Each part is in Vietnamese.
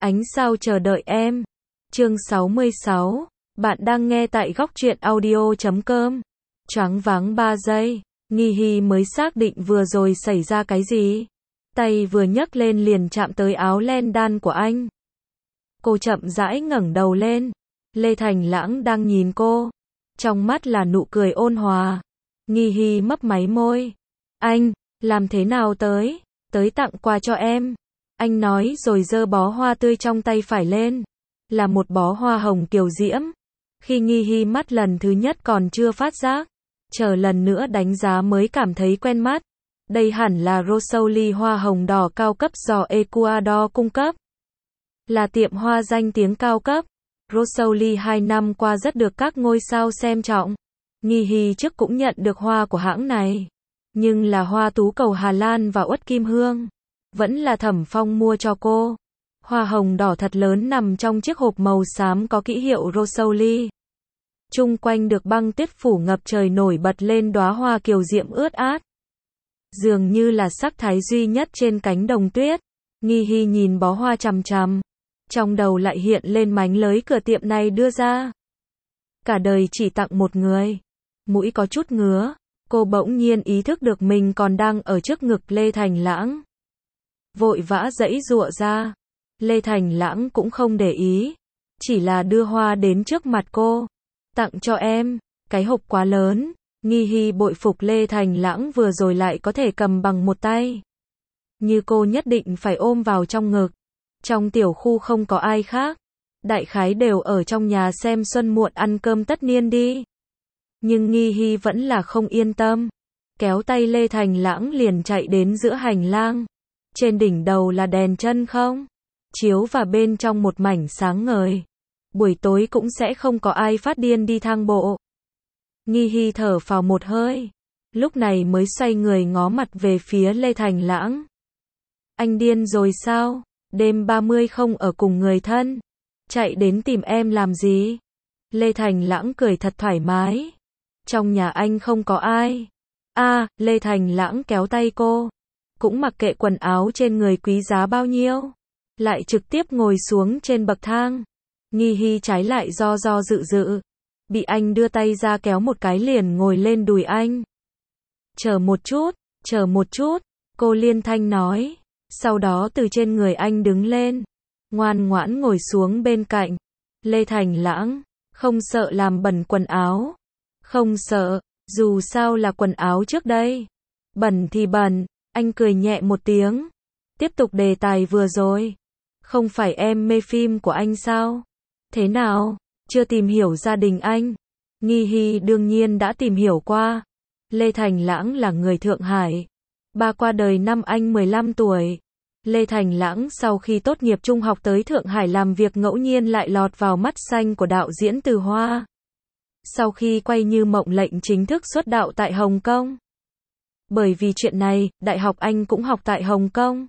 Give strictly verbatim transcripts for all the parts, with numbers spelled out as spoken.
Ánh sao chờ đợi em. Chương sáu mươi sáu. Bạn đang nghe tại góc truyện audio chấm com. Choáng váng ba giây, Nghi Hy mới xác định vừa rồi xảy ra cái gì. Tay vừa nhấc lên liền chạm tới áo len đan của anh. Cô chậm rãi ngẩng đầu lên. Lê Thành Lãng đang nhìn cô. Trong mắt là nụ cười ôn hòa. Nghi Hy mấp máy môi. Anh, làm thế nào tới? Tới tặng quà cho em. Anh nói rồi giơ bó hoa tươi trong tay phải lên. Là một bó hoa hồng kiều diễm. Khi Nghi Hy mắt lần thứ nhất còn chưa phát giác. Chờ lần nữa đánh giá mới cảm thấy quen mắt. Đây hẳn là Rosoli hoa hồng đỏ cao cấp do Ecuador cung cấp. Là tiệm hoa danh tiếng cao cấp. Rosoli hai năm qua rất được các ngôi sao xem trọng. Nghi Hy trước cũng nhận được hoa của hãng này. Nhưng là hoa tú cầu Hà Lan và uất kim hương. Vẫn là Thẩm Phong mua cho cô. Hoa hồng đỏ thật lớn nằm trong chiếc hộp màu xám có kỷ hiệu Rosoli. Chung quanh được băng tuyết phủ ngập trời nổi bật lên đóa hoa kiều diễm ướt át. Dường như là sắc thái duy nhất trên cánh đồng tuyết. Nghi Hy nhìn bó hoa chằm chằm. Trong đầu lại hiện lên mánh lới cửa tiệm này đưa ra. Cả đời chỉ tặng một người. Mũi có chút ngứa. Cô bỗng nhiên ý thức được mình còn đang ở trước ngực Lê Thành Lãng. Vội vã giãy giụa ra. Lê Thành Lãng cũng không để ý. Chỉ là đưa hoa đến trước mặt cô. Tặng cho em. Cái hộp quá lớn. Nghi Hy bội phục Lê Thành Lãng vừa rồi lại có thể cầm bằng một tay. Như cô nhất định phải ôm vào trong ngực. Trong tiểu khu không có ai khác. Đại khái đều ở trong nhà xem xuân muộn ăn cơm tất niên đi. Nhưng Nghi Hy vẫn là không yên tâm. Kéo tay Lê Thành Lãng liền chạy đến giữa hành lang. Trên đỉnh đầu là đèn chân không chiếu và bên trong một mảnh sáng ngời. Buổi tối cũng sẽ không có ai phát điên đi thang bộ. Nghi Hy thở phào một hơi. Lúc này mới xoay người ngó mặt về phía Lê Thành Lãng. Anh điên rồi sao? Đêm ba mươi không ở cùng người thân. Chạy đến tìm em làm gì? Lê Thành Lãng cười thật thoải mái. Trong nhà anh không có ai. A, à, Lê Thành Lãng kéo tay cô. Cũng mặc kệ quần áo trên người quý giá bao nhiêu. Lại trực tiếp ngồi xuống trên bậc thang. Nghi Hy trái lại do do dự dự. Bị anh đưa tay ra kéo một cái liền ngồi lên đùi anh. Chờ một chút, chờ một chút, cô liên thanh nói. Sau đó từ trên người anh đứng lên. Ngoan ngoãn ngồi xuống bên cạnh. Lê Thành Lãng, không sợ làm bẩn quần áo. Không sợ, dù sao là quần áo trước đây. Bẩn thì bẩn, anh cười nhẹ một tiếng. Tiếp tục đề tài vừa rồi. Không phải em mê phim của anh sao? Thế nào? Chưa tìm hiểu gia đình anh? Nghi Hy đương nhiên đã tìm hiểu qua. Lê Thành Lãng là người Thượng Hải. Ba qua đời năm anh mười lăm tuổi. Lê Thành Lãng sau khi tốt nghiệp trung học tới Thượng Hải làm việc ngẫu nhiên lại lọt vào mắt xanh của đạo diễn Từ Hoa. Sau khi quay Như Mộng Lệnh chính thức xuất đạo tại Hồng Kông. Bởi vì chuyện này, đại học anh cũng học tại Hồng Kông.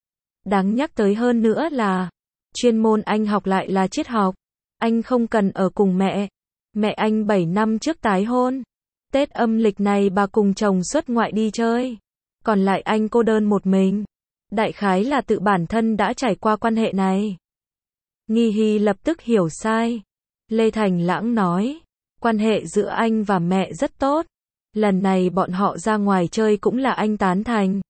Đáng nhắc tới hơn nữa là, chuyên môn anh học lại là triết học. Anh không cần ở cùng mẹ. Mẹ anh bảy năm trước tái hôn. Tết âm lịch này bà cùng chồng xuất ngoại đi chơi. Còn lại anh cô đơn một mình. Đại khái là tự bản thân đã trải qua quan hệ này. Nghi Hy lập tức hiểu sai. Lê Thành Lãng nói, quan hệ giữa anh và mẹ rất tốt. Lần này bọn họ ra ngoài chơi cũng là anh tán thành.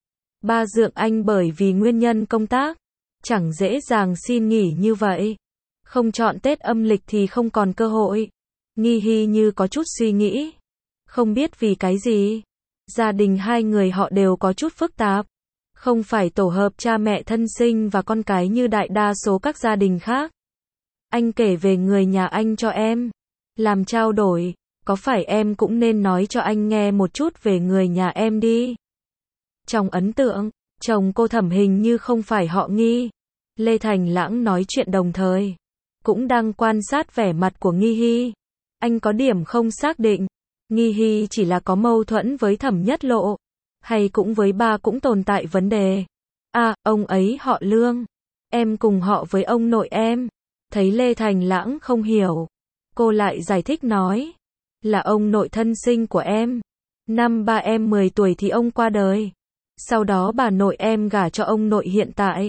Ba dượng anh bởi vì nguyên nhân công tác, chẳng dễ dàng xin nghỉ như vậy. Không chọn Tết âm lịch thì không còn cơ hội. Nghi Hy như có chút suy nghĩ. Không biết vì cái gì. Gia đình hai người họ đều có chút phức tạp. Không phải tổ hợp cha mẹ thân sinh và con cái như đại đa số các gia đình khác. Anh kể về người nhà anh cho em. Làm trao đổi. Có phải em cũng nên nói cho anh nghe một chút về người nhà em đi. Trong ấn tượng, chồng cô Thẩm hình như không phải họ Nghi. Lê Thành Lãng nói chuyện đồng thời. Cũng đang quan sát vẻ mặt của Nghi Hy. Anh có điểm không xác định. Nghi Hy chỉ là có mâu thuẫn với Thẩm Nhất Lộ. Hay cũng với ba cũng tồn tại vấn đề. À, ông ấy họ Lương. Em cùng họ với ông nội em. Thấy Lê Thành Lãng không hiểu. Cô lại giải thích nói. Là ông nội thân sinh của em. Năm ba em mười tuổi thì ông qua đời. Sau đó bà nội em gả cho ông nội hiện tại.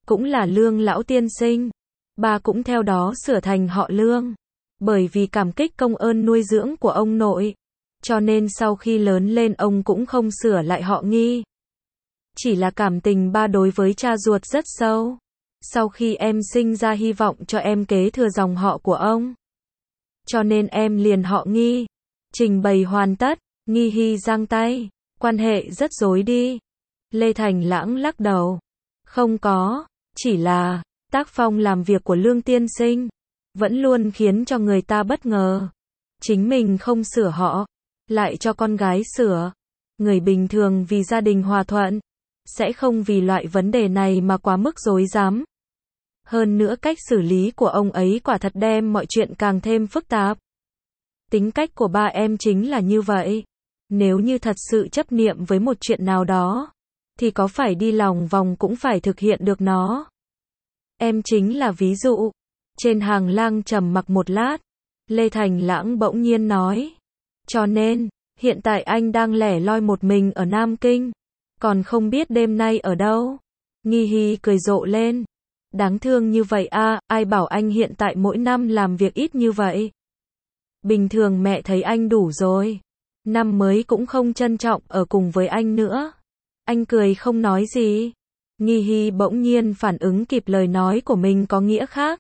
cũng là Lương lão tiên sinh. Ba cũng theo đó sửa thành họ Lương. Bởi vì cảm kích công ơn nuôi dưỡng của ông nội. Cho nên sau khi lớn lên ông cũng không sửa lại họ Nghi. Chỉ là cảm tình ba đối với cha ruột rất sâu. Sau khi em sinh ra hy vọng cho em kế thừa dòng họ của ông. Cho nên em liền họ Nghi. Trình bày hoàn tất, Nghi Hy giang tay. Quan hệ rất rối đi. Lê Thành Lãng lắc đầu. Không có, chỉ là tác phong làm việc của Lương tiên sinh vẫn luôn khiến cho người ta bất ngờ. Chính mình không sửa họ, lại cho con gái sửa. Người bình thường vì gia đình hòa thuận, sẽ không vì loại vấn đề này mà quá mức rối rắm. Hơn nữa cách xử lý của ông ấy quả thật đem mọi chuyện càng thêm phức tạp. Tính cách của ba em chính là như vậy. Nếu như thật sự chấp niệm với một chuyện nào đó, thì có phải đi lòng vòng cũng phải thực hiện được nó. Em chính là ví dụ. Trên hàng lang trầm mặc một lát, Lê Thành Lãng bỗng nhiên nói. Cho nên, hiện tại anh đang lẻ loi một mình ở Nam Kinh, còn không biết đêm nay ở đâu. Nghi Hy cười rộ lên. Đáng thương như vậy a, ai bảo anh hiện tại mỗi năm làm việc ít như vậy. Bình thường mẹ thấy anh đủ rồi. Năm mới cũng không trân trọng ở cùng với anh nữa. Anh cười không nói gì. Nghi Hy bỗng nhiên phản ứng kịp lời nói của mình có nghĩa khác.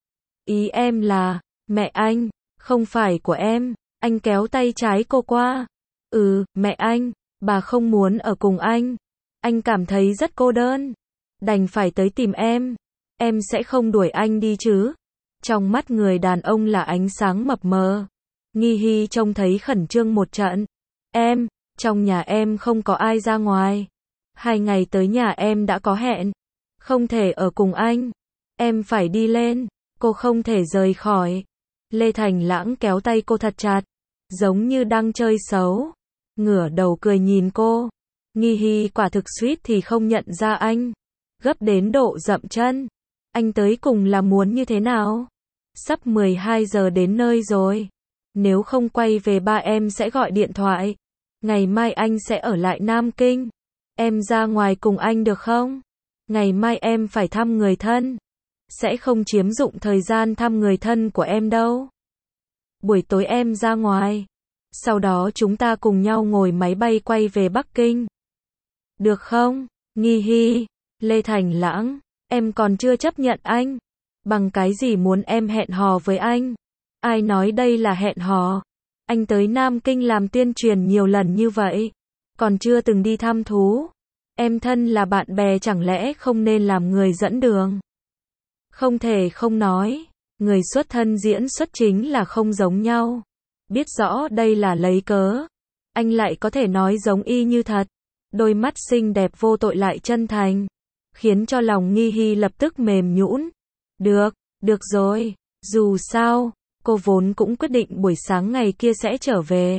Ý em là, mẹ anh, không phải của em. Anh kéo tay trái cô qua. Ừ, mẹ anh, bà không muốn ở cùng anh. Anh cảm thấy rất cô đơn. Đành phải tới tìm em. Em sẽ không đuổi anh đi chứ. Trong mắt người đàn ông là ánh sáng mập mờ. Nghi Hy trông thấy khẩn trương một trận. Em, trong nhà em không có ai ra ngoài. Hai ngày tới nhà em đã có hẹn. Không thể ở cùng anh. Em phải đi lên. Cô không thể rời khỏi. Lê Thành Lãng kéo tay cô thật chặt. Giống như đang chơi xấu. Ngửa đầu cười nhìn cô. Nghi Hy quả thực suýt thì không nhận ra anh. Gấp đến độ dậm chân. Anh tới cùng là muốn như thế nào? Sắp mười hai giờ đến nơi rồi. Nếu không quay về ba em sẽ gọi điện thoại. Ngày mai anh sẽ ở lại Nam Kinh. Em ra ngoài cùng anh được không? Ngày mai em phải thăm người thân. Sẽ không chiếm dụng thời gian thăm người thân của em đâu. Buổi tối em ra ngoài. Sau đó chúng ta cùng nhau ngồi máy bay quay về Bắc Kinh. Được không? Nghi Hy, Lê Thành Lãng, em còn chưa chấp nhận anh. Bằng cái gì muốn em hẹn hò với anh? Ai nói đây là hẹn hò? Anh tới Nam Kinh làm tuyên truyền nhiều lần như vậy. Còn chưa từng đi thăm thú. Em thân là bạn bè chẳng lẽ không nên làm người dẫn đường? Không thể không nói. Người xuất thân diễn xuất chính là không giống nhau. Biết rõ đây là lấy cớ. Anh lại có thể nói giống y như thật. Đôi mắt xinh đẹp vô tội lại chân thành. Khiến cho lòng Nghi Hy lập tức mềm nhũn. Được, được rồi. Dù sao, cô vốn cũng quyết định buổi sáng ngày kia sẽ trở về.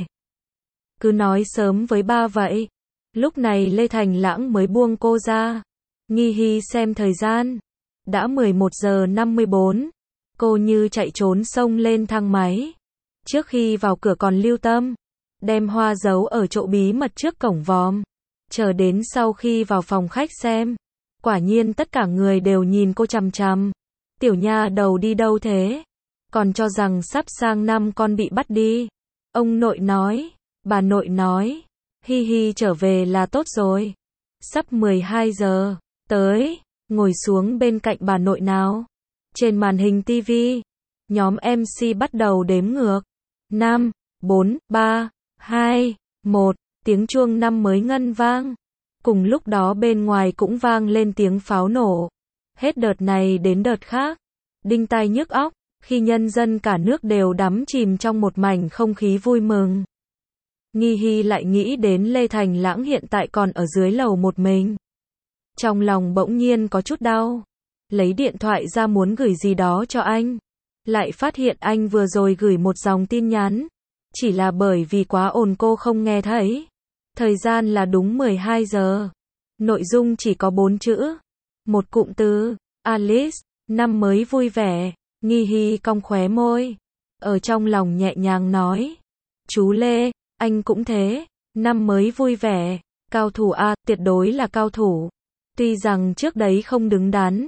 Cứ nói sớm với ba vậy. Lúc này Lê Thành Lãng mới buông cô ra. Nghi Hy xem thời gian. Đã mười một giờ năm mươi bốn. Cô như chạy trốn xông lên thang máy. Trước khi vào cửa còn lưu tâm. Đem hoa giấu ở chỗ bí mật trước cổng vòm. Chờ đến sau khi vào phòng khách xem. Quả nhiên tất cả người đều nhìn cô chằm chằm. Tiểu nha đầu đi đâu thế? Còn cho rằng sắp sang năm con bị bắt đi. Ông nội nói. Bà nội nói. Hi hi trở về là tốt rồi. Sắp mười hai giờ. Tới. Ngồi xuống bên cạnh bà nội nào. Trên màn hình tivi. Nhóm em xê bắt đầu đếm ngược. năm, bốn, ba, hai, một. Tiếng chuông năm mới ngân vang. Cùng lúc đó bên ngoài cũng vang lên tiếng pháo nổ. Hết đợt này đến đợt khác. Đinh tai nhức óc. Khi nhân dân cả nước đều đắm chìm trong một mảnh không khí vui mừng. Nghi Hy lại nghĩ đến Lê Thành Lãng hiện tại còn ở dưới lầu một mình. Trong lòng bỗng nhiên có chút đau. Lấy điện thoại ra muốn gửi gì đó cho anh. Lại phát hiện anh vừa rồi gửi một dòng tin nhắn. Chỉ là bởi vì quá ồn cô không nghe thấy. Thời gian là đúng mười hai giờ. Nội dung chỉ có bốn chữ. Một cụm từ. Alice, năm mới vui vẻ. Nghi Hy cong khóe môi. Ở trong lòng nhẹ nhàng nói. Chú Lê, anh cũng thế. Năm mới vui vẻ. Cao thủ A, tuyệt đối là cao thủ. Tuy rằng trước đấy không đứng đắn.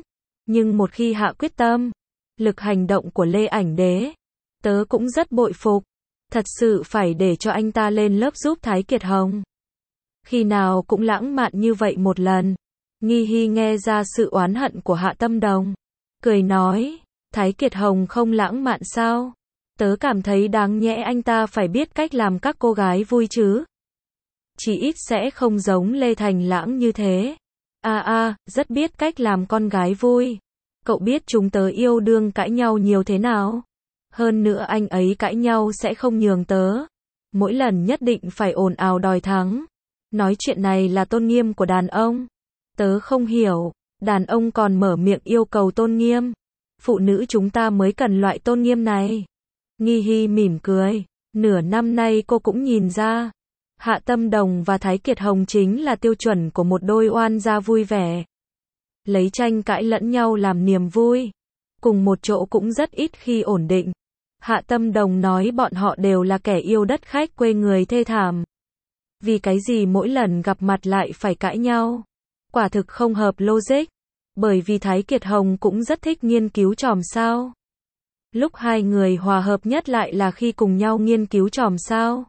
Nhưng một khi hạ quyết tâm, lực hành động của Lê Ảnh Đế, tớ cũng rất bội phục. Thật sự phải để cho anh ta lên lớp giúp Thái Kiệt Hồng. Khi nào cũng lãng mạn như vậy một lần. Nghi Hy nghe ra sự oán hận của Hạ Tâm Đồng. Cười nói, Thái Kiệt Hồng không lãng mạn sao? Tớ cảm thấy đáng nhẽ anh ta phải biết cách làm các cô gái vui chứ. Chỉ ít sẽ không giống Lê Thành Lãng như thế. À à, rất biết cách làm con gái vui. Cậu biết chúng tớ yêu đương cãi nhau nhiều thế nào? Hơn nữa anh ấy cãi nhau sẽ không nhường tớ. Mỗi lần nhất định phải ồn ào đòi thắng. Nói chuyện này là tôn nghiêm của đàn ông. Tớ không hiểu, đàn ông còn mở miệng yêu cầu tôn nghiêm. Phụ nữ chúng ta mới cần loại tôn nghiêm này. Nghi Hy mỉm cười. Nửa năm nay cô cũng nhìn ra. Hạ Tâm Đồng và Thái Kiệt Hồng chính là tiêu chuẩn của một đôi oan gia vui vẻ. Lấy tranh cãi lẫn nhau làm niềm vui. Cùng một chỗ cũng rất ít khi ổn định. Hạ Tâm Đồng nói bọn họ đều là kẻ yêu đất khách quê người thê thảm. Vì cái gì mỗi lần gặp mặt lại phải cãi nhau? Quả thực không hợp logic. Bởi vì Thái Kiệt Hồng cũng rất thích nghiên cứu chòm sao. Lúc hai người hòa hợp nhất lại là khi cùng nhau nghiên cứu chòm sao.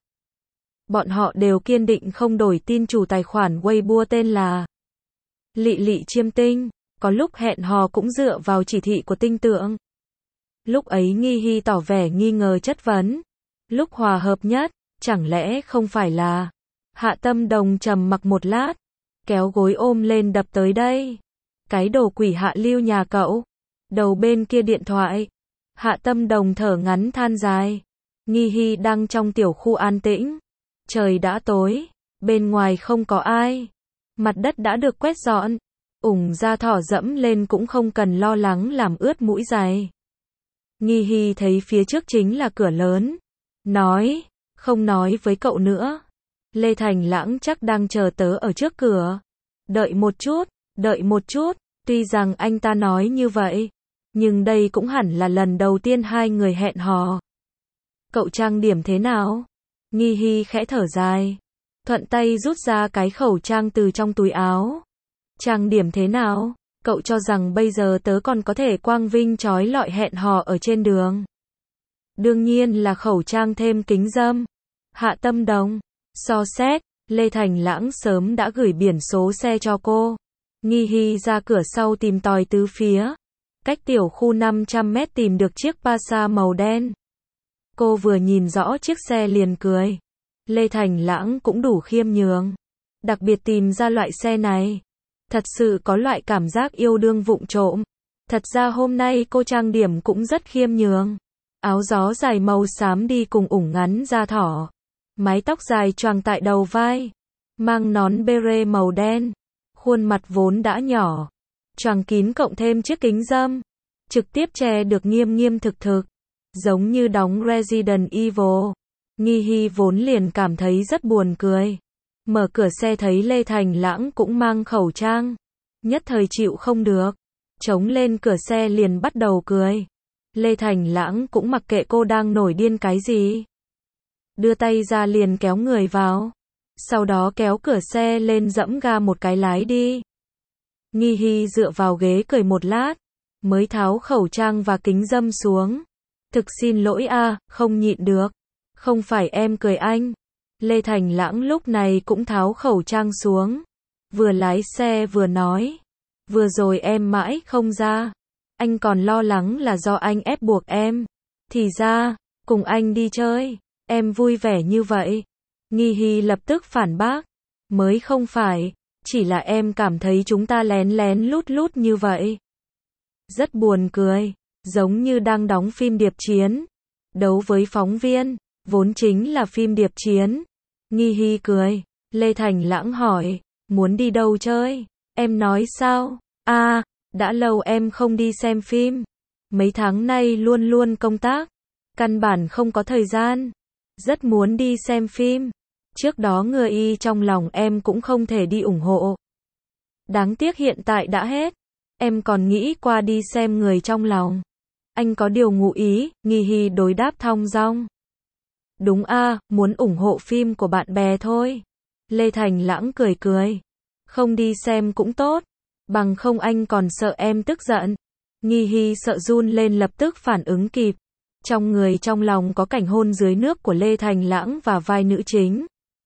Bọn họ đều kiên định không đổi tin chủ tài khoản Weibo tên là Lị Lị Chiêm Tinh. Có lúc hẹn hò cũng dựa vào chỉ thị của tinh tượng. Lúc ấy Nghi Hy tỏ vẻ nghi ngờ chất vấn. Lúc hòa hợp nhất, chẳng lẽ không phải là... Hạ Tâm Đồng trầm mặc một lát, kéo gối ôm lên đập tới đây. Cái đồ quỷ hạ lưu nhà cậu. Đầu bên kia điện thoại. Hạ Tâm Đồng thở ngắn than dài. Nghi Hy đang trong tiểu khu an tĩnh. Trời đã tối, bên ngoài không có ai. Mặt đất đã được quét dọn. Ủng ra thỏ dẫm lên cũng không cần lo lắng làm ướt mũi giày. Nghi Hy thấy phía trước chính là cửa lớn. Nói, không nói với cậu nữa. Lê Thành Lãng chắc đang chờ tớ ở trước cửa. Đợi một chút, đợi một chút. Tuy rằng anh ta nói như vậy, nhưng đây cũng hẳn là lần đầu tiên hai người hẹn hò. Cậu trang điểm thế nào? Nghi Hy khẽ thở dài. Thuận tay rút ra cái khẩu trang từ trong túi áo. Trang điểm thế nào? Cậu cho rằng bây giờ tớ còn có thể quang vinh trói lọi hẹn hò ở trên đường. Đương nhiên là khẩu trang thêm kính râm. Hạ Tâm Đồng. So xét, Lê Thành Lãng sớm đã gửi biển số xe cho cô. Nghi Hy ra cửa sau tìm tòi tứ phía. Cách tiểu khu năm trăm mét tìm được chiếc Passa màu đen. Cô vừa nhìn rõ chiếc xe liền cười. Lê Thành Lãng cũng đủ khiêm nhường. Đặc biệt tìm ra loại xe này. Thật sự có loại cảm giác yêu đương vụng trộm. Thật ra hôm nay cô trang điểm cũng rất khiêm nhường. Áo gió dài màu xám đi cùng ủng ngắn da thỏ. Mái tóc dài choàng tại đầu vai. Mang nón beret màu đen. Khuôn mặt vốn đã nhỏ. Choàng kín cộng thêm chiếc kính râm. Trực tiếp che được nghiêm nghiêm thực thực. Giống như đóng Resident Evil. Nghi Hy vốn liền cảm thấy rất buồn cười. Mở cửa xe thấy Lê Thành Lãng cũng mang khẩu trang. Nhất thời chịu không được. Chống lên cửa xe liền bắt đầu cười. Lê Thành Lãng cũng mặc kệ cô đang nổi điên cái gì. Đưa tay ra liền kéo người vào. Sau đó kéo cửa xe lên dẫm ga một cái lái đi. Nghi Hy dựa vào ghế cười một lát. Mới tháo khẩu trang và kính râm xuống. Thực xin lỗi a, không nhịn được. Không phải em cười anh. Lê Thành Lãng lúc này cũng tháo khẩu trang xuống. Vừa lái xe vừa nói. Vừa rồi em mãi không ra. Anh còn lo lắng là do anh ép buộc em. Thì ra, cùng anh đi chơi. Em vui vẻ như vậy. Nghi Hy lập tức phản bác. Mới không phải. Chỉ là em cảm thấy chúng ta lén lén lút lút như vậy. Rất buồn cười. Giống như đang đóng phim điệp chiến. Đấu với phóng viên. Vốn chính là phim điệp chiến. Nghi Hy cười. Lê Thành Lãng hỏi. Muốn đi đâu chơi? Em nói sao? À, đã lâu em không đi xem phim. Mấy tháng nay luôn luôn công tác. Căn bản không có thời gian. Rất muốn đi xem phim. Trước đó ngựa y trong lòng em cũng không thể đi ủng hộ. Đáng tiếc hiện tại đã hết. Em còn nghĩ qua đi xem người trong lòng. Anh có điều ngụ ý, Nghi Hy đối đáp thong dong. Đúng a, muốn ủng hộ phim của bạn bè thôi. Lê Thành Lãng cười cười. Không đi xem cũng tốt. Bằng không anh còn sợ em tức giận. Nghi Hy sợ run lên lập tức phản ứng kịp. Trong người trong lòng có cảnh hôn dưới nước của Lê Thành Lãng và vai nữ chính.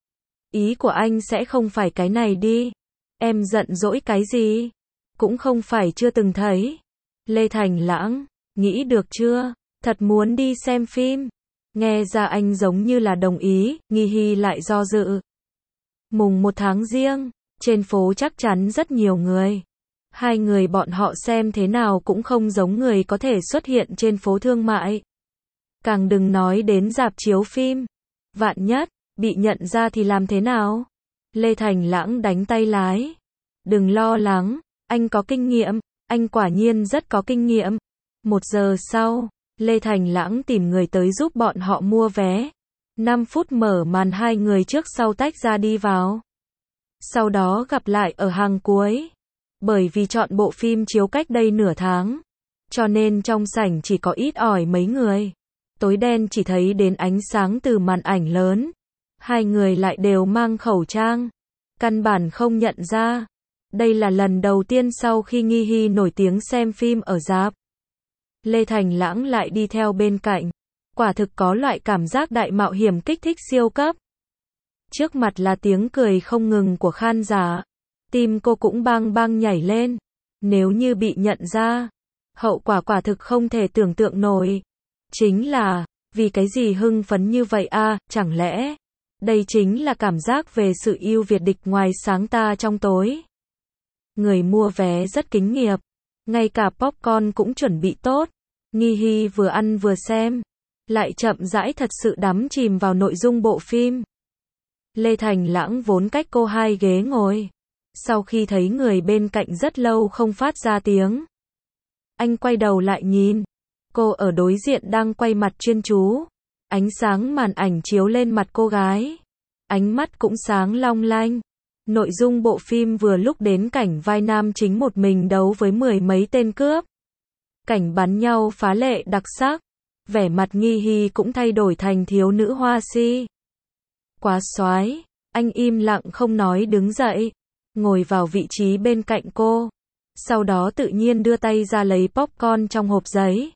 Ý của anh sẽ không phải cái này đi. Em giận dỗi cái gì? Cũng không phải chưa từng thấy. Lê Thành Lãng, nghĩ được chưa? Thật muốn đi xem phim. Nghe ra anh giống như là đồng ý, Nghi Hy lại do dự. Mùng một tháng Giêng, trên phố chắc chắn rất nhiều người. Hai người bọn họ xem thế nào cũng không giống người có thể xuất hiện trên phố thương mại. Càng đừng nói đến rạp chiếu phim. Vạn nhất, bị nhận ra thì làm thế nào? Lê Thành Lãng đánh tay lái. Đừng lo lắng, anh có kinh nghiệm, anh quả nhiên rất có kinh nghiệm. Một giờ sau, Lê Thành Lãng tìm người tới giúp bọn họ mua vé. năm phút mở màn hai người trước sau tách ra đi vào. Sau đó gặp lại ở hàng cuối. Bởi vì chọn bộ phim chiếu cách đây nửa tháng, cho nên trong sảnh chỉ có ít ỏi mấy người. Tối đen chỉ thấy đến ánh sáng từ màn ảnh lớn. Hai người lại đều mang khẩu trang. Căn bản không nhận ra. Đây là lần đầu tiên sau khi Nghi Hy nổi tiếng xem phim ở rạp. Lê Thành Lãng lại đi theo bên cạnh. Quả thực có loại cảm giác đại mạo hiểm kích thích siêu cấp. Trước mặt là tiếng cười không ngừng của khán giả. Tim cô cũng bang bang nhảy lên. Nếu như bị nhận ra, hậu quả quả thực không thể tưởng tượng nổi. Chính là, vì cái gì hưng phấn như vậy a, à, chẳng lẽ đây chính là cảm giác về sự ưu việt địch ngoài sáng ta trong tối. Người mua vé rất kính nghiệp, ngay cả popcorn cũng chuẩn bị tốt. Nghi Hy vừa ăn vừa xem, lại chậm rãi thật sự đắm chìm vào nội dung bộ phim. Lê Thành Lãng vốn cách cô hai ghế ngồi. Sau khi thấy người bên cạnh rất lâu không phát ra tiếng, anh quay đầu lại nhìn. Cô ở đối diện đang quay mặt chuyên chú. Ánh sáng màn ảnh chiếu lên mặt cô gái. Ánh mắt cũng sáng long lanh. Nội dung bộ phim vừa lúc đến cảnh vai nam chính một mình đấu với mười mấy tên cướp. Cảnh bắn nhau phá lệ đặc sắc. Vẻ mặt Nghi Hy cũng thay đổi thành thiếu nữ hoa si. Quá soái, anh im lặng không nói đứng dậy. Ngồi vào vị trí bên cạnh cô. Sau đó tự nhiên đưa tay ra lấy popcorn trong hộp giấy.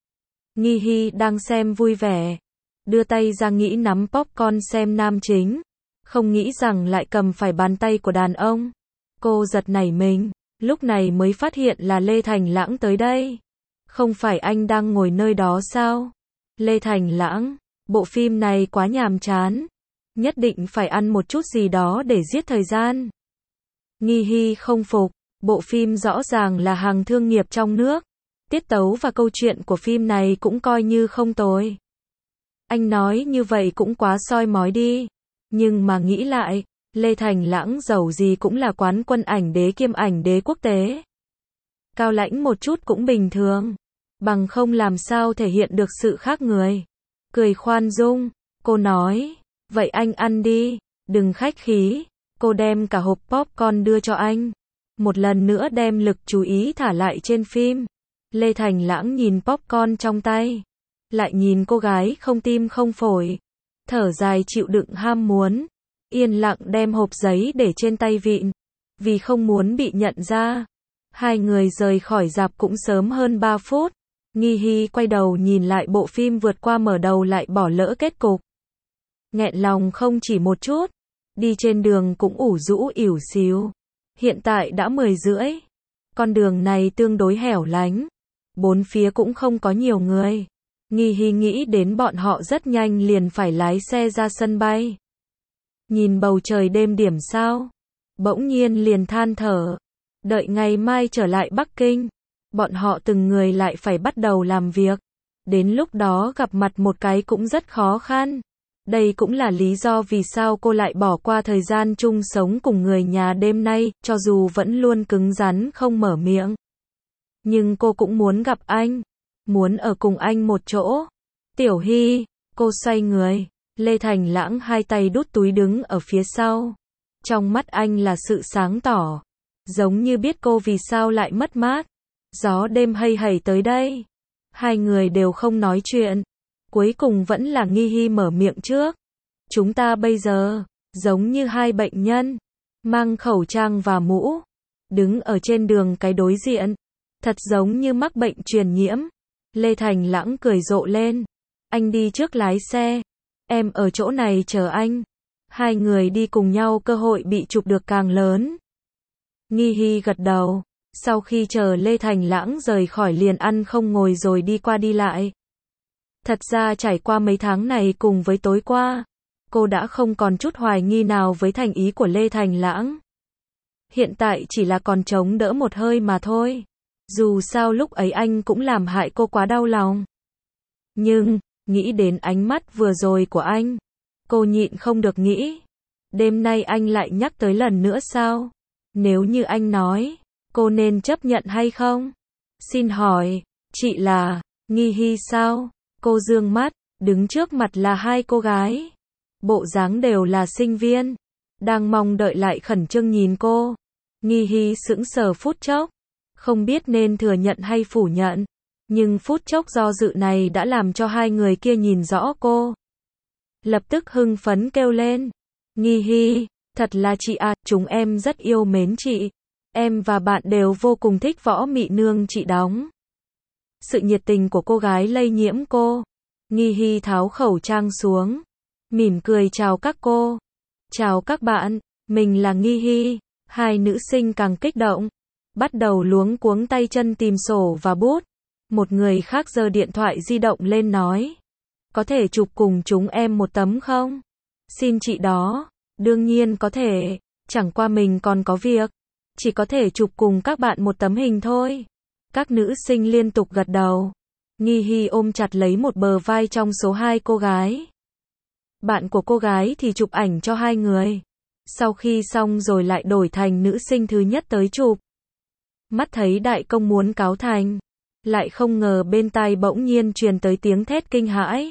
Nghi Hy đang xem vui vẻ. Đưa tay ra nghĩ nắm popcorn xem nam chính. Không nghĩ rằng lại cầm phải bàn tay của đàn ông. Cô giật nảy mình. Lúc này mới phát hiện là Lê Thành Lãng tới đây. Không phải anh đang ngồi nơi đó sao? Lê Thành Lãng, bộ phim này quá nhàm chán. Nhất định phải ăn một chút gì đó để giết thời gian. Nghi Hy không phục. Bộ phim rõ ràng là hàng thương nghiệp trong nước. Tiết tấu và câu chuyện của phim này cũng coi như không tồi. Anh nói như vậy cũng quá soi mói đi. Nhưng mà nghĩ lại, Lê Thành Lãng dầu gì cũng là quán quân ảnh đế kiêm ảnh đế quốc tế. Cao lãnh một chút cũng bình thường. Bằng không làm sao thể hiện được sự khác người. Cười khoan dung, cô nói, vậy anh ăn đi, đừng khách khí. Cô đem cả hộp popcorn đưa cho anh. Một lần nữa đem lực chú ý thả lại trên phim. Lê Thành Lãng nhìn popcorn trong tay. Lại nhìn cô gái không tim không phổi. Thở dài chịu đựng ham muốn. Yên lặng đem hộp giấy để trên tay vịn. Vì không muốn bị nhận ra. Hai người rời khỏi rạp cũng sớm hơn ba phút. Nghi Hy quay đầu nhìn lại bộ phim vượt qua mở đầu lại bỏ lỡ kết cục. Nghẹn lòng không chỉ một chút. Đi trên đường cũng ủ rũ ỉu xìu. Hiện tại đã mười rưỡi. Con đường này tương đối hẻo lánh. Bốn phía cũng không có nhiều người. Nghi Hy nghĩ đến bọn họ rất nhanh liền phải lái xe ra sân bay. Nhìn bầu trời đêm điểm sao. Bỗng nhiên liền than thở. Đợi ngày mai trở lại Bắc Kinh. Bọn họ từng người lại phải bắt đầu làm việc. Đến lúc đó gặp mặt một cái cũng rất khó khăn. Đây cũng là lý do vì sao cô lại bỏ qua thời gian chung sống cùng người nhà đêm nay, cho dù vẫn luôn cứng rắn không mở miệng. Nhưng cô cũng muốn gặp anh. Muốn ở cùng anh một chỗ. Tiểu Hy, cô xoay người. Lê Thành Lãng hai tay đút túi đứng ở phía sau. Trong mắt anh là sự sáng tỏ. Giống như biết cô vì sao lại mất mát. Gió đêm hay hẩy tới đây. Hai người đều không nói chuyện. Cuối cùng vẫn là Nghi Hy mở miệng trước. Chúng ta bây giờ, giống như hai bệnh nhân. Mang khẩu trang và mũ. Đứng ở trên đường cái đối diện. Thật giống như mắc bệnh truyền nhiễm. Lê Thành Lãng cười rộ lên. Anh đi trước lái xe. Em ở chỗ này chờ anh. Hai người đi cùng nhau cơ hội bị chụp được càng lớn. Nghi Hy gật đầu. Sau khi chờ Lê Thành Lãng rời khỏi liền ăn không ngồi rồi đi qua đi lại. Thật ra trải qua mấy tháng này cùng với tối qua, cô đã không còn chút hoài nghi nào với thành ý của Lê Thành Lãng. Hiện tại chỉ là còn chống đỡ một hơi mà thôi. Dù sao lúc ấy anh cũng làm hại cô quá đau lòng. Nhưng, nghĩ đến ánh mắt vừa rồi của anh, cô nhịn không được nghĩ. Đêm nay anh lại nhắc tới lần nữa sao? Nếu như anh nói, cô nên chấp nhận hay không? Xin hỏi, chị là Nghi Hy sao? Cô dương mắt, đứng trước mặt là hai cô gái. Bộ dáng đều là sinh viên. Đang mong đợi lại khẩn trương nhìn cô. Nghi Hy sững sờ phút chốc. Không biết nên thừa nhận hay phủ nhận. Nhưng phút chốc do dự này đã làm cho hai người kia nhìn rõ cô. Lập tức hưng phấn kêu lên. Nghi Hy, thật là chị à, chúng em rất yêu mến chị. Em và bạn đều vô cùng thích võ mị nương chị đóng. Sự nhiệt tình của cô gái lây nhiễm cô. Nghi Hy tháo khẩu trang xuống. Mỉm cười chào các cô. Chào các bạn, mình là Nghi Hy. Hai nữ sinh càng kích động. Bắt đầu luống cuống tay chân tìm sổ và bút. Một người khác giơ điện thoại di động lên nói. Có thể chụp cùng chúng em một tấm không? Xin chị đó. Đương nhiên có thể. Chẳng qua mình còn có việc. Chỉ có thể chụp cùng các bạn một tấm hình thôi. Các nữ sinh liên tục gật đầu. Nghi Hy ôm chặt lấy một bờ vai trong số hai cô gái. Bạn của cô gái thì chụp ảnh cho hai người. Sau khi xong rồi lại đổi thành nữ sinh thứ nhất tới chụp. Mắt thấy đại công muốn cáo thành. Lại không ngờ bên tai bỗng nhiên truyền tới tiếng thét kinh hãi.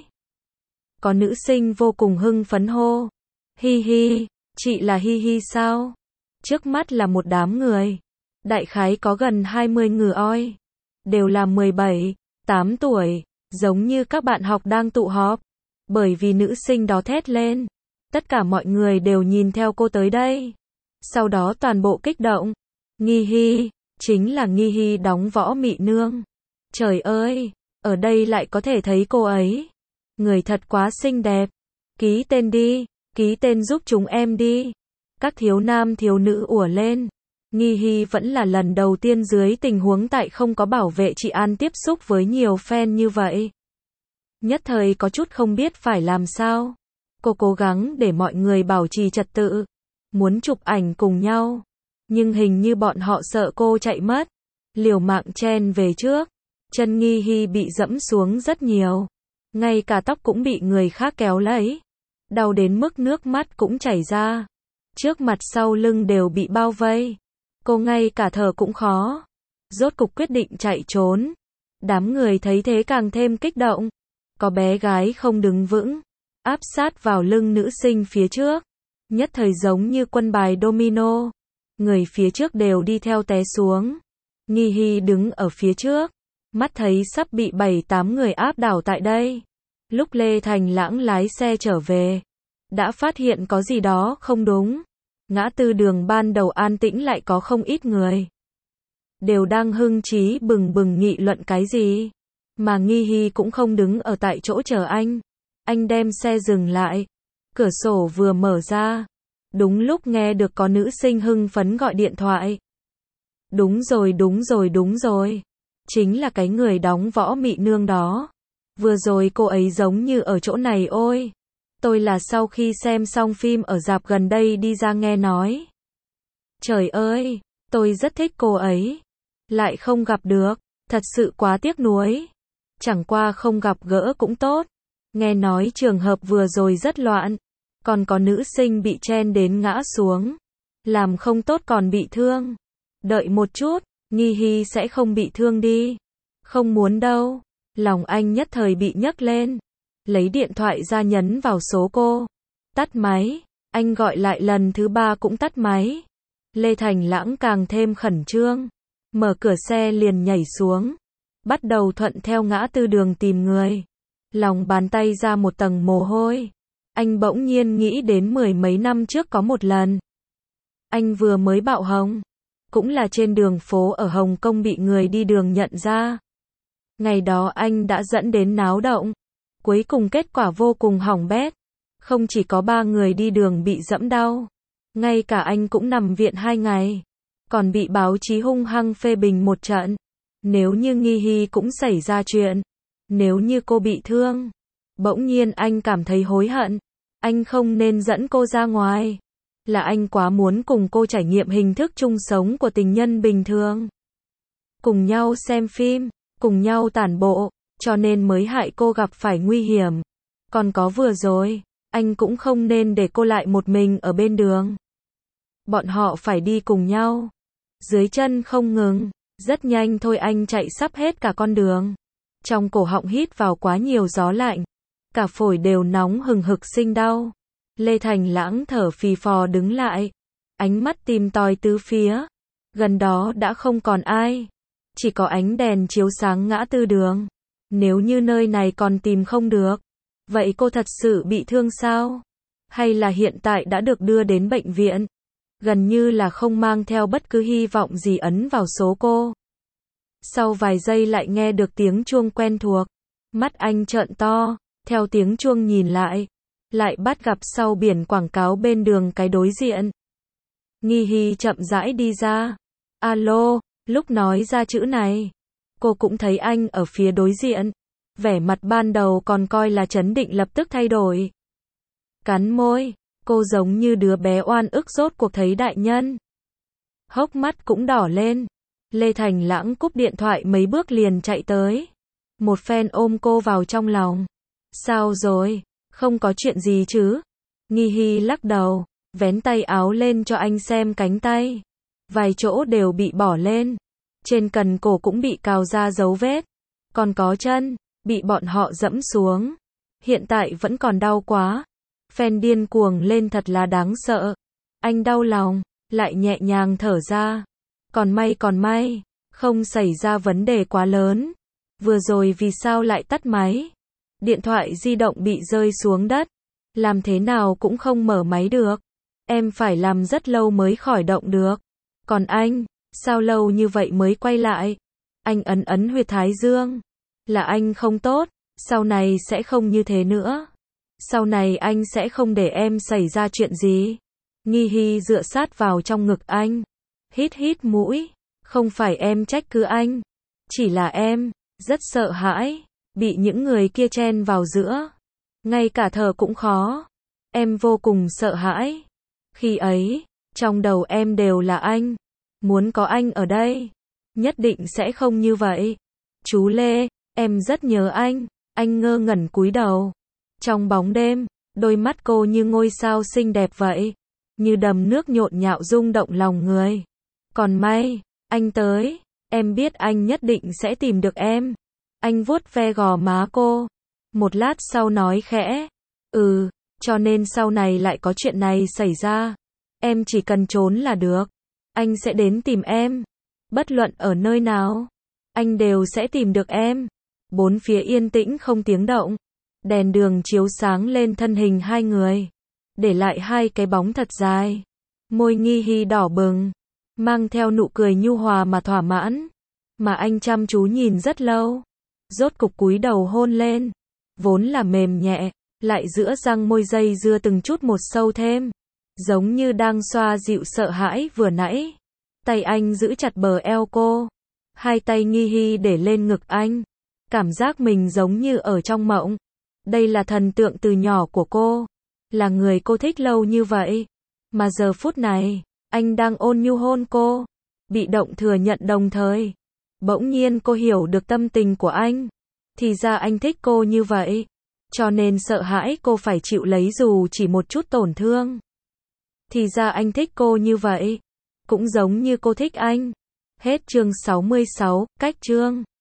Có nữ sinh vô cùng hưng phấn hô. Hi hi, chị là Hi hi sao? Trước mắt là một đám người. Đại khái có gần hai mươi người oi. Đều là mười bảy, tám tuổi. Giống như các bạn học đang tụ họp. Bởi vì nữ sinh đó thét lên. Tất cả mọi người đều nhìn theo cô tới đây. Sau đó toàn bộ kích động. Nghi Hy, chính là Nghi Hy đóng võ mị nương. Trời ơi, ở đây lại có thể thấy cô ấy. Người thật quá xinh đẹp. Ký tên đi, ký tên giúp chúng em đi. Các thiếu nam thiếu nữ ùa lên. Nghi Hy vẫn là lần đầu tiên dưới tình huống tại không có bảo vệ trị an tiếp xúc với nhiều fan như vậy. Nhất thời có chút không biết phải làm sao. Cô cố gắng để mọi người bảo trì trật tự. Muốn chụp ảnh cùng nhau. Nhưng hình như bọn họ sợ cô chạy mất. Liều mạng chen về trước. Chân Nghi Hy bị dẫm xuống rất nhiều. Ngay cả tóc cũng bị người khác kéo lấy. Đau đến mức nước mắt cũng chảy ra. Trước mặt sau lưng đều bị bao vây. Cô ngay cả thở cũng khó. Rốt cục quyết định chạy trốn. Đám người thấy thế càng thêm kích động. Có bé gái không đứng vững. Áp sát vào lưng nữ sinh phía trước. Nhất thời giống như quân bài domino. Người phía trước đều đi theo té xuống. Nghi Hy đứng ở phía trước. Mắt thấy sắp bị bảy tám người áp đảo tại đây. Lúc Lê Thành Lãng lái xe trở về. Đã phát hiện có gì đó không đúng. Ngã tư đường ban đầu an tĩnh lại có không ít người. Đều đang hưng trí bừng bừng nghị luận cái gì. Mà Nghi Hy cũng không đứng ở tại chỗ chờ anh. Anh đem xe dừng lại. Cửa sổ vừa mở ra. Đúng lúc nghe được có nữ sinh hưng phấn gọi điện thoại. Đúng rồi đúng rồi đúng rồi. Chính là cái người đóng võ mị nương đó. Vừa rồi cô ấy giống như ở chỗ này ôi. Tôi là sau khi xem xong phim ở rạp gần đây đi ra nghe nói. Trời ơi, tôi rất thích cô ấy. Lại không gặp được, thật sự quá tiếc nuối. Chẳng qua không gặp gỡ cũng tốt. Nghe nói trường hợp vừa rồi rất loạn. Còn có nữ sinh bị chen đến ngã xuống. Làm không tốt còn bị thương. Đợi một chút, Nghi Hy sẽ không bị thương đi. Không muốn đâu. Lòng anh nhất thời bị nhấc lên. Lấy điện thoại ra nhấn vào số cô. Tắt máy. Anh gọi lại lần thứ ba cũng tắt máy. Lê Thành Lãng càng thêm khẩn trương. Mở cửa xe liền nhảy xuống. Bắt đầu thuận theo ngã tư đường tìm người. Lòng bàn tay ra một tầng mồ hôi. Anh bỗng nhiên nghĩ đến mười mấy năm trước có một lần. Anh vừa mới bạo hồng. cũng là trên đường phố ở Hồng Kông bị người đi đường nhận ra. Ngày đó anh đã dẫn đến náo động. Cuối cùng kết quả vô cùng hỏng bét. Không chỉ có ba người đi đường bị dẫm đau, ngay cả anh cũng nằm viện hai ngày. Còn bị báo chí hung hăng phê bình một trận. Nếu như Nghi Hy cũng xảy ra chuyện, nếu như cô bị thương, bỗng nhiên anh cảm thấy hối hận. Anh không nên dẫn cô ra ngoài. Là anh quá muốn cùng cô trải nghiệm hình thức chung sống của tình nhân bình thường. Cùng nhau xem phim, cùng nhau tản bộ, cho nên mới hại cô gặp phải nguy hiểm. Còn có vừa rồi, anh cũng không nên để cô lại một mình ở bên đường. Bọn họ phải đi cùng nhau. Dưới chân không ngừng, rất nhanh thôi anh chạy sắp hết cả con đường. Trong cổ họng hít vào quá nhiều gió lạnh. Cả phổi đều nóng hừng hực sinh đau. Lê Thành Lãng thở phì phò đứng lại. Ánh mắt tìm tòi tứ phía. Gần đó đã không còn ai. Chỉ có ánh đèn chiếu sáng ngã tư đường. Nếu như nơi này còn tìm không được, vậy cô thật sự bị thương sao? Hay là hiện tại đã được đưa đến bệnh viện? Gần như là không mang theo bất cứ hy vọng gì ấn vào số cô. Sau vài giây lại nghe được tiếng chuông quen thuộc. Mắt anh trợn to, theo tiếng chuông nhìn lại. Lại bắt gặp sau biển quảng cáo bên đường cái đối diện. Nghi Hy chậm rãi đi ra. Alo, lúc nói ra chữ này, cô cũng thấy anh ở phía đối diện. Vẻ mặt ban đầu còn coi là trấn định lập tức thay đổi. Cắn môi, cô giống như đứa bé oan ức rốt cuộc thấy đại nhân. Hốc mắt cũng đỏ lên. Lê Thành Lãng cúp điện thoại mấy bước liền chạy tới. Một phen ôm cô vào trong lòng. Sao rồi? Không có chuyện gì chứ? Nghi Hy lắc đầu, vén tay áo lên cho anh xem cánh tay. Vài chỗ đều bị bỏ lên. Trên cần cổ cũng bị cào ra dấu vết. Còn có chân, bị bọn họ dẫm xuống. Hiện tại vẫn còn đau quá. Phen điên cuồng lên thật là đáng sợ. Anh đau lòng, lại nhẹ nhàng thở ra. Còn may còn may, không xảy ra vấn đề quá lớn. Vừa rồi vì sao lại tắt máy? Điện thoại di động bị rơi xuống đất. Làm thế nào cũng không mở máy được. Em phải làm rất lâu mới khởi động được. Còn anh, sao lâu như vậy mới quay lại? Anh ấn ấn huyệt thái dương. Là anh không tốt, sau này sẽ không như thế nữa. Sau này anh sẽ không để em xảy ra chuyện gì. Nghi Hy dựa sát vào trong ngực anh. Hít hít mũi. Không phải em trách cứ anh. Chỉ là em, rất sợ hãi. Bị những người kia chen vào giữa. Ngay cả thở cũng khó. Em vô cùng sợ hãi. Khi ấy, trong đầu em đều là anh. Muốn có anh ở đây. Nhất định sẽ không như vậy. Chú Lê, em rất nhớ anh. Anh ngơ ngẩn cúi đầu. Trong bóng đêm, đôi mắt cô như ngôi sao xinh đẹp vậy. Như đầm nước nhộn nhạo rung động lòng người. Còn may, anh tới. Em biết anh nhất định sẽ tìm được em. Anh vuốt ve gò má cô. Một lát sau nói khẽ. Ừ, cho nên sau này lại có chuyện này xảy ra. Em chỉ cần trốn là được. Anh sẽ đến tìm em. Bất luận ở nơi nào, anh đều sẽ tìm được em. Bốn phía yên tĩnh không tiếng động. Đèn đường chiếu sáng lên thân hình hai người. Để lại hai cái bóng thật dài. Môi Nghi Hy đỏ bừng. Mang theo nụ cười nhu hòa mà thỏa mãn. Mà anh chăm chú nhìn rất lâu. Rốt cục cúi đầu hôn lên. Vốn là mềm nhẹ. Lại giữa răng môi dây dưa từng chút một sâu thêm. Giống như đang xoa dịu sợ hãi vừa nãy. Tay anh giữ chặt bờ eo cô. Hai tay Nghi Hy để lên ngực anh. Cảm giác mình giống như ở trong mộng. Đây là thần tượng từ nhỏ của cô. Là người cô thích lâu như vậy. Mà giờ phút này, anh đang ôn nhu hôn cô. Bị động thừa nhận đồng thời. Bỗng nhiên cô hiểu được tâm tình của anh. Thì ra anh thích cô như vậy. Cho nên sợ hãi cô phải chịu lấy dù chỉ một chút tổn thương. Thì ra anh thích cô như vậy. Cũng giống như cô thích anh. Hết chương sáu mươi sáu, cách chương.